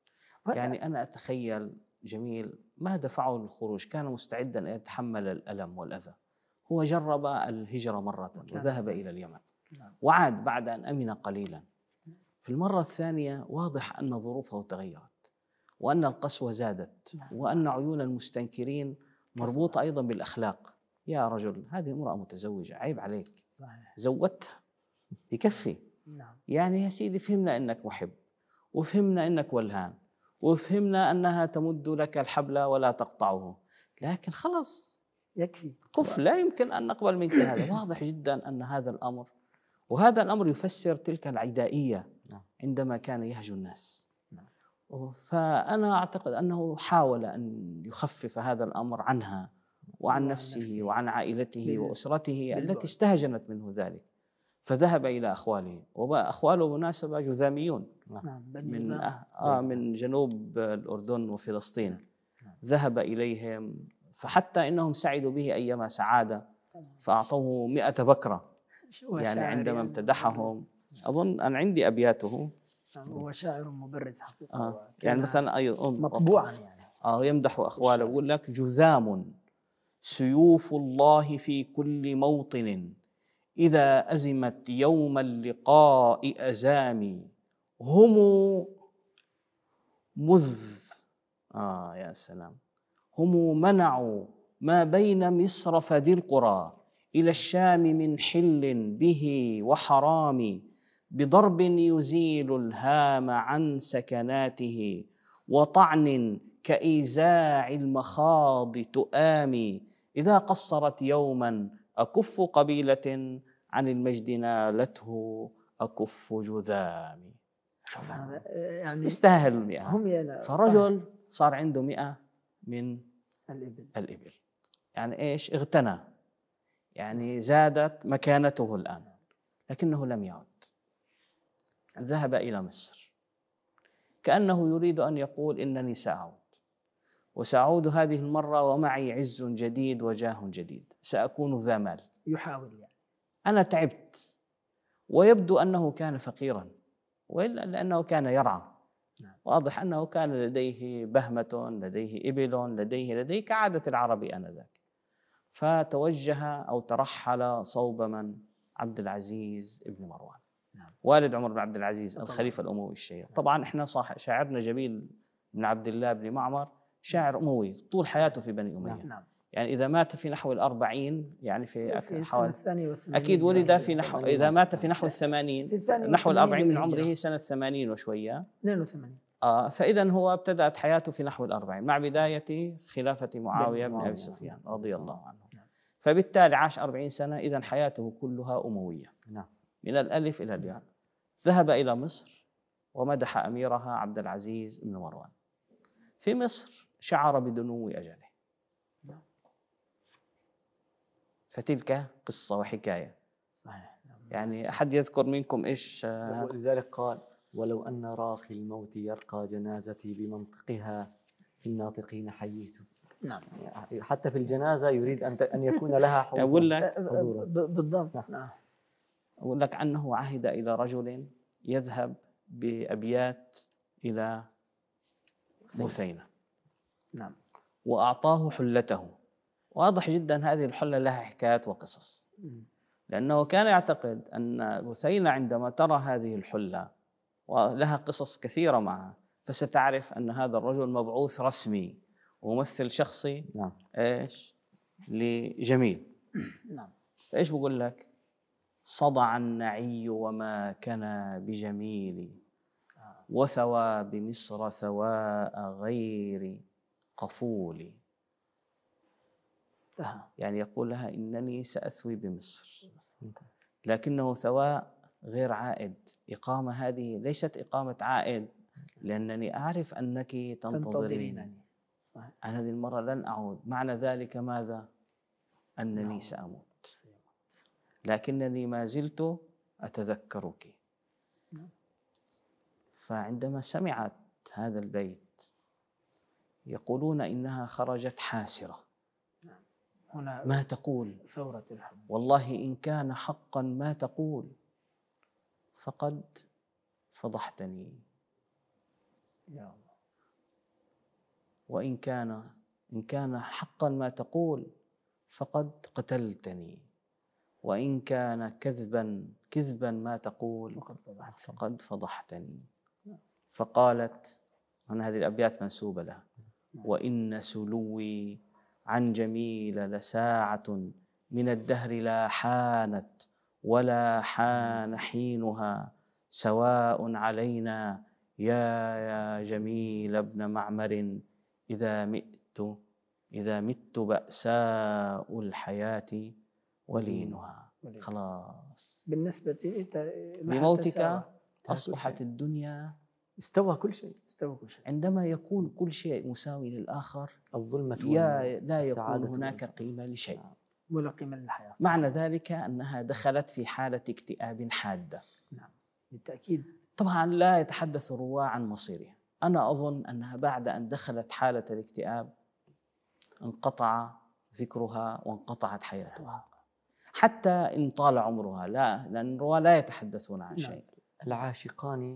يعني أنا أتخيل جميل ما دفعه للخروج، كان مستعدا أن يتحمل الألم والأذى. هو جرب الهجرة مرة وذهب إلى اليمن وعاد بعد أن أمن قليلا. في المرة الثانية واضح أن ظروفه تغيرت وأن القسوة زادت وأن عيون المستنكرين مربوطة أيضا بالأخلاق. يا رجل هذه امرأة متزوجة، عيب عليك. صحيح. زودتها يكفي. نعم. يعني يا سيدي فهمنا أنك محب وفهمنا أنك ولهان وفهمنا أنها تمد لك الحبل ولا تقطعه، لكن خلاص يكفي كف، لا يمكن أن نقبل منك هذا. واضح جدا أن هذا الأمر، وهذا الأمر يفسر تلك العدائية عندما كان يهجو الناس. فأنا أعتقد أنه حاول أن يخفف هذا الأمر عنها وعن نفسه وعن عائلته وأسرته التي استهجنت منه ذلك، فذهب إلى أخواله. وأخواله بالمناسبة جذاميون من آه من جنوب الأردن وفلسطين. ذهب إليهم فحتى إنهم سعدوا به أيما سعادة، فأعطوه مئة بكرة. يعني عندما امتدحهم أظن أن عندي أبياته. هو شاعر مبرز حقيقة. آه يعني مثلا أيضا مطبوعا يعني آه يمدح أخواله يقول لك جذام سيوف الله في كل موطن إذا أزمت يوم اللقاء أزامي هم مذ آه يا سلام هم منعوا ما بين مصر فذي القرى إلى الشام من حل به وحرام بضرب يزيل الهام عن سكناته وطعن كإيزاع المخاض تؤامي إذا قصرت يوما أكف قبيلة عن المجد نالته أكف جذامي. شوف هذا يعني يستاهل المئة. هم فرجل صار عنده مئة من الإبل. الإبل يعني إيش اغتنى، يعني زادت مكانته الآن، لكنه لم يعد. ذهب إلى مصر كأنه يريد أن يقول إنني سأعود، وسأعود هذه المرة ومعي عز جديد وجاه جديد، سأكون ذا مال. يحاول يعني أنا تعبت. ويبدو أنه كان فقيرا، وإلا لأنه كان يرعى. واضح أنه كان لديه بهمة، لديه إبل، لديه لديه كعادة العرب آنذاك. فتوجه أو ترحل صوب من؟ عبد العزيز ابن مروان. نعم. والد عمر بن عبد العزيز الخليفة الأموي الشهير. طبعا إحنا صح شاعرنا جميل بن عبد الله بن معمر شاعر أموي طول حياته في بني أمية. نعم. يعني إذا مات في نحو الأربعين يعني في, في حوالي أكيد ولد في نحو إذا مات في نحو الثمانين نحو الأربعين من عمره سنة ثمانين وشوية اثنين وثمانين. آه فإذا هو ابتدأت حياته في نحو الأربعين مع بداية خلافة معاوية بن أبي سفيان رضي الله عنه. نعم. فبالتالي عاش أربعين سنة، إذا حياته كلها أموية. نعم. من الألف إلى الياء. ذهب إلى مصر ومدح أميرها عبد العزيز بن مروان. في مصر شعر بدنو أجله. فتلك قصة وحكاية. صحيح. يعني أحد يذكر منكم إيش؟ ولذلك قال: ولو أن راقي الموت يرقى جنازتي بمنطقها في الناطقين حييت. نعم. حتى في الجنازة يريد أن أن يكون لها حضور. أقول لك بالضبط. نعم. أقول لك أنه عهد إلى رجل يذهب بأبيات إلى بثينة. نعم. وأعطاه حلته. واضح جدا هذه الحلة لها حكايات وقصص، لأنه كان يعتقد أن بثينة عندما ترى هذه الحلة ولها قصص كثيرة معها فستعرف أن هذا الرجل مبعوث رسمي وممثل شخصي. نعم. إيش لجميل. نعم. فإيش بقول لك؟ صدع النعي وما كان بجميل، وثوى بمصر ثواء غير قفول. يعني يقول لها إنني سأثوي بمصر، لكنه ثواء غير عائد. إقامة هذه ليست إقامة عائد، لأنني أعرف أنك تنتظرينني. أنا هذه المرة لن أعود. معنى ذلك ماذا؟ أنني سأموت، لكنني ما زلت أتذكرك. فعندما سمعت هذا البيت يقولون إنها خرجت حاسرة. هنا ما تقول؟ ثورة الحب. والله إن كان حقا ما تقول فقد فضحتني، يا الله. وإن كان إن كان حقا ما تقول فقد قتلتني، وإن كان كذبا كذبا ما تقول فقد فضحتني. فقالت، هنا هذه الأبيات منسوبة لها: وإن سلوي عن جميل لساعة من الدهر لا حانت ولا حان حينها، سواء علينا يا يا جميل ابن معمر إذا مت إذا مت بأساء الحياة ولينها. خلاص، بالنسبة بموتك أصبحت الدنيا استوى كل شيء. استوى كل شيء. عندما يكون كل شيء مساوي للآخر الظلمة يا لا يكون هناك قيمة لشيء ولا قيمة للحياة. معنى ذلك أنها دخلت في حالة اكتئاب حادة. نعم بالتأكيد. طبعا لا يتحدث الرواة عن مصيرها. أنا أظن أنها بعد أن دخلت حالة الاكتئاب انقطع ذكرها وانقطعت حياتها، حتى إن طال عمرها. لا، لأن الرواة لا يتحدثون عن شيء. العاشقان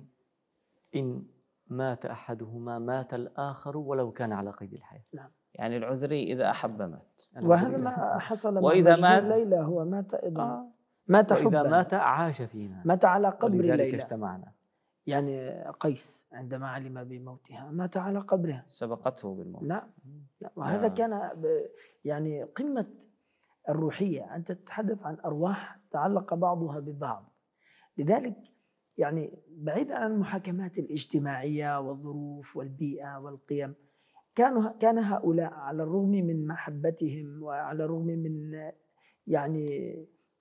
إن مات أحدهما مات الآخر ولو كان على قيد الحياة. نعم. يعني العذري إذا أحب مات، وهذا ما حصل وإذا مات ليلى هو مات أيضا. آه. مات حبا. وإذا مات عاش فينا، مات على قبر ليلى. اجتمعنا. يعني قيس عندما علم بموتها مات على قبرها، سبقته بالموت. نعم. وهذا كان يعني قمة الروحية. أنت تتحدث عن أرواح تعلق بعضها ببعض. لذلك يعني بعيدا عن المحاكمات الاجتماعية والظروف والبيئة والقيم، كانوا كان هؤلاء على الرغم من محبتهم وعلى الرغم من يعني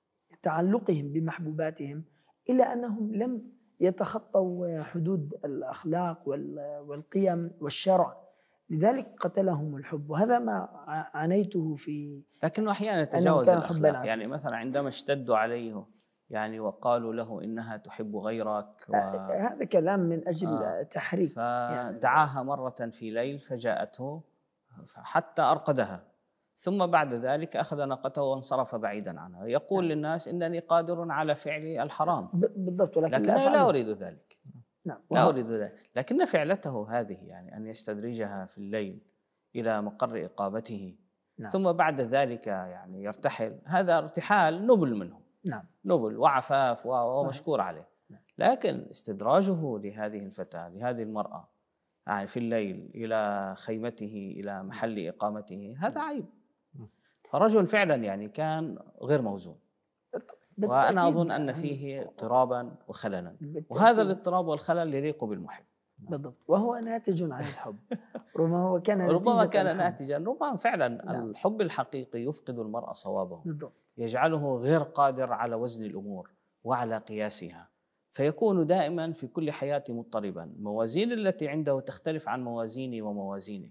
تعلقهم بمحبوباتهم، إلا أنهم لم يتخطوا حدود الأخلاق والقيم والشرع. لذلك قتلهم الحب. وهذا ما عانيته في، لكنه أحيانا يتجاوز الأخلاق. يعني مثلا عندما اشتدوا عليه يعني وقالوا له إنها تحب غيرك و... هذا كلام من أجل آه تحريك. فدعاها مرة في ليل فجاءته حتى أرقدها، ثم بعد ذلك أخذ ناقته وانصرف بعيدا عنها، يقول للناس إنني قادر على فعل الحرام. بالضبط. لكن, لكن لا, لا أريد ذلك. نعم. لا أريد ذلك. لكن فعلته هذه، يعني أن يستدرجها في الليل إلى مقر إقامته، نعم. ثم بعد ذلك يعني يرتحل، هذا ارتحال نبل منه. نعم. نبل وعفاف ومشكور عليه. لكن استدراجه لهذه الفتاة، لهذه المرأة، يعني في الليل إلى خيمته إلى محل إقامته، هذا عيب. فرجل فعلا يعني كان غير موزون. وأنا أظن أن فيه اضطرابا وخللا، وهذا الاضطراب والخلل يليق بالمحب. بالضبط. وهو ناتج عن الحب. ربما هو كان ربما كان ناتجا، ربما فعلا. نعم. الحب الحقيقي يفقد المرء صوابه. بالضبط. يجعله غير قادر على وزن الأمور وعلى قياسها، فيكون دائما في كل حياته مضطربا. الموازين التي عنده تختلف عن موازيني وموازينك،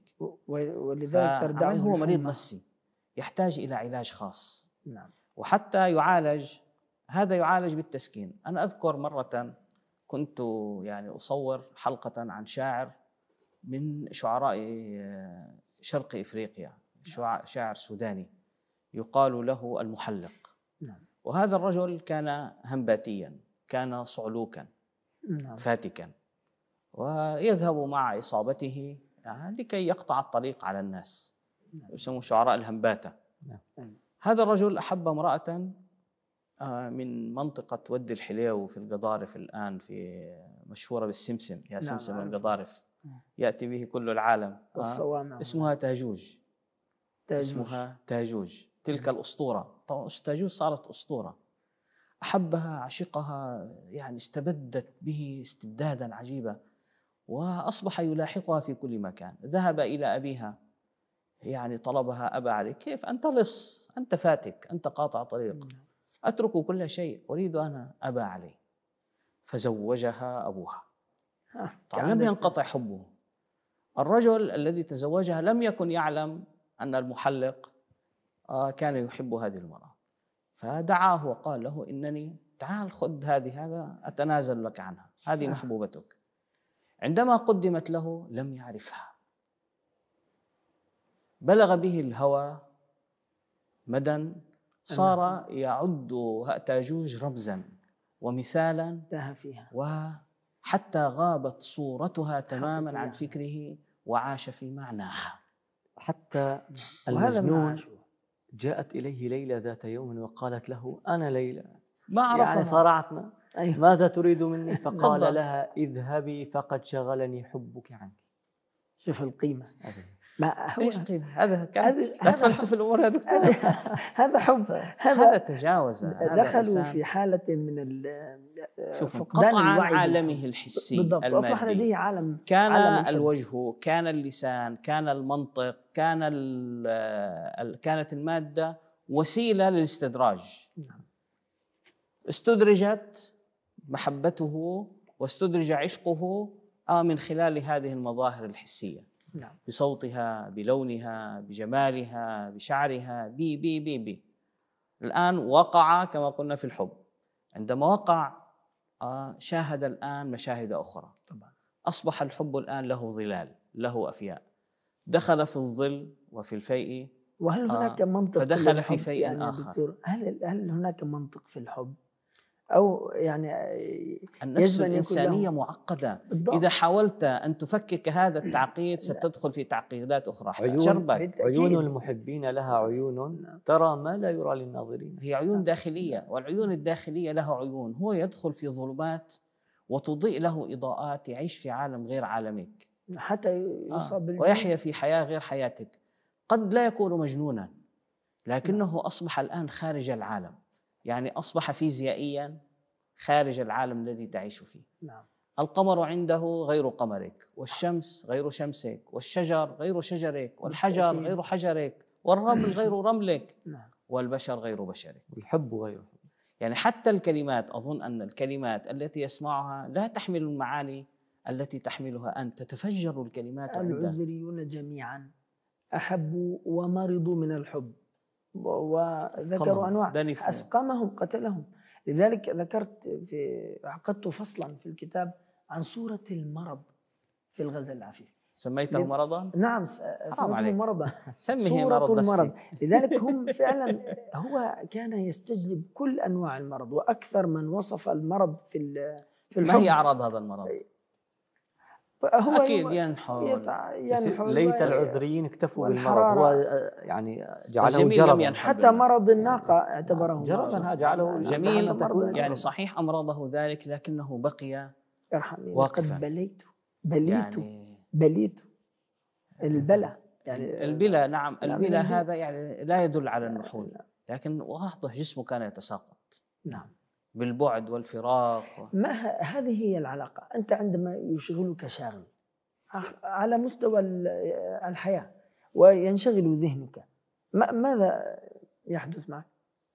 ولذلك تردعه. هو مريض نفسي يحتاج إلى علاج خاص. نعم. وحتى يعالج هذا يعالج بالتسكين. أنا أذكر مرة كنت يعني أصور حلقة عن شاعر من شعراء شرق إفريقيا، شاعر سوداني يقال له المحلق. وهذا الرجل كان همباتيا، كان صعلوكا فاتكا، ويذهب مع إصابته يعني لكي يقطع الطريق على الناس، يسمون شعراء الهمباتة. هذا الرجل أحب امرأة من منطقة ودي الحليو في القضارف الآن، في مشهورة بالسمسم، يا سمسم القضارف، يأتي به كل العالم. اسمها تاجوج. اسمها تاجوج، تلك الأسطورة. طبعا تاجوج صارت أسطورة. أحبها، عشقها، يعني استبدت به استبدادا عجيبا، وأصبح يلاحقها في كل مكان. ذهب إلى أبيها، يعني طلبها: أبا علي، كيف أنت لص، أنت فاتك، أنت قاطع طريق، أترك كل شيء، أريد أنا أبا علي. فزوجها أبوها. طبعا لم ينقطع حبه. الرجل الذي تزوجها لم يكن يعلم أن المحلق كان يحب هذه المرأة، فدعاه وقال له: إنني تعال خذ هذه، هذا أتنازل لك عنها، هذه محبوبتك. عندما قدمت له لم يعرفها، بلغ به الهوى مدى صار يعد تاجوج رمزا ومثالا فيها، وحتى غابت صورتها تماما عن فكره وعاش في معناها. حتى المجنون جاءت إليه ليلى ذات يوم وقالت له: أنا ليلى، ما عرفها، يعني صارعتنا. أيوه. ماذا تريد مني؟ فقال لها: اذهبي فقد شغلني حبك عنك. شوف القيمة. ما هو ايش قيمة؟ هذا كان لا تفلسف الأمور يا دكتور. هذا حب، هذا تجاوز. دخلوا في حالة من فقدان عالمه الحسي المادي. أصبح لديه عالم، كان عالم الوجه، كان اللسان، كان المنطق، كان كانت المادة وسيلة للاستدراج. استدرجت محبته واستدرج عشقه من خلال هذه المظاهر الحسية. نعم. بصوتها، بلونها، بجمالها، بشعرها، بي بي بي بي الآن وقع كما قلنا في الحب. عندما وقع شاهد الآن مشاهد أخرى. طبعا. أصبح الحب الآن له ظلال، له أفياء. دخل في الظل وفي الفيء. وهل هناك منطق فدخل في فيء يعني آخر. دكتور، هل هل هناك منطق في الحب؟ أو يعني النفس الإنسانية معقدة. بالضبط. إذا حاولت أن تفكك هذا التعقيد ستدخل في تعقيدات أخرى. عيون, عيون المحبين لها عيون ترى ما لا يرى للناظرين. هي عيون داخلية، والعيون الداخلية لها عيون. هو يدخل في ظلمات وتضيء له إضاءات، يعيش في عالم غير عالمك حتى يصاب آه. ويحيا في حياة غير حياتك. قد لا يكون مجنونا، لكنه أصبح الآن خارج العالم، يعني أصبح فيزيائيا خارج العالم الذي تعيش فيه. نعم. القمر عنده غير قمرك، والشمس غير شمسك، والشجر غير شجرك، والحجر غير حجرك، والرمل غير رملك. نعم. والبشر غير بشرك، والحب غير حب. يعني حتى الكلمات، أظن أن الكلمات التي يسمعها لا تحمل المعاني التي تحملها أنت. تتفجر الكلمات. العذريون جميعا أحبوا ومرضوا من الحب، وذكروا أنواع أسقمهم قتلهم. لذلك ذكرت في عقدت فصلا في الكتاب عن صورة المرض في الغزل العفيف. سميته لذ... مرضا؟ نعم سميته مرضا. سميه مرض المرض. لذلك هم فعلا هو كان يستجلب كل أنواع المرض، وأكثر من وصف المرض في في الحب. ما هي أعراض هذا المرض؟ هو أكيد ينحل. ينحل. ليت العذريين اكتفوا بالمرض، هو يعني جعله جربا. حتى مرض الناقة اعتبره جربا، جعله جميل. يعني صحيح أمرضه ذلك، لكنه بقي واقفا. بليت بليت يعني بليت البلا، يعني البلا. نعم، البلا هذا يعني لا يدل على النحول، لكن واضح جسمه كان يتساقط. نعم. بالبعد والفراق. ما هذه هي العلاقة. أنت عندما يشغلك شاغل على مستوى الحياة وينشغل ذهنك، ماذا يحدث معك؟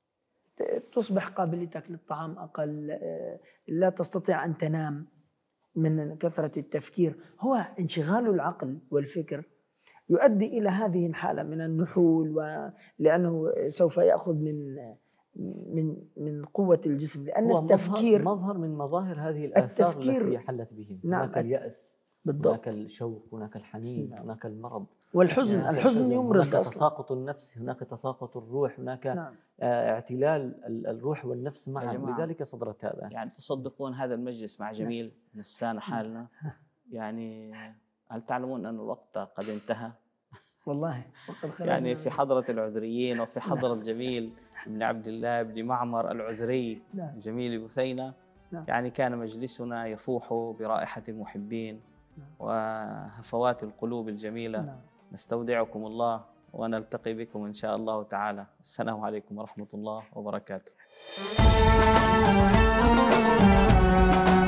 تصبح قابليتك للطعام أقل، لا تستطيع أن تنام من كثرة التفكير. هو انشغال العقل والفكر يؤدي إلى هذه الحالة من النحول، ولأنه سوف يأخذ من من من قوة الجسم، لأن هو التفكير مظهر, مظهر من مظاهر هذه الآثار التفكير التي حلت بهم. نعم هناك اليأس، بالضبط، هناك الشوق، هناك الحنين، نعم. هناك المرض والحزن. هناك الحزن يمرض هناك أصلا. تساقط النفس، هناك تساقط الروح، هناك نعم. آه اعتلال الروح والنفس معا. جماعة. لذلك صدرت هذا. يعني تصدقون هذا المجلس مع جميل نسانا حالنا. يعني هل تعلمون أن الوقت قد انتهى؟ والله وقد خرجنا يعني في حضرة العذريين وفي حضرة نعم. جميل بن عبد الله بن معمر العذري، نعم. جميل بثينة. نعم. يعني كان مجلسنا يفوح برائحة المحبين نعم. وهفوات القلوب الجميلة. نعم. نستودعكم الله ونلتقي بكم إن شاء الله تعالى. السلام عليكم ورحمة الله وبركاته.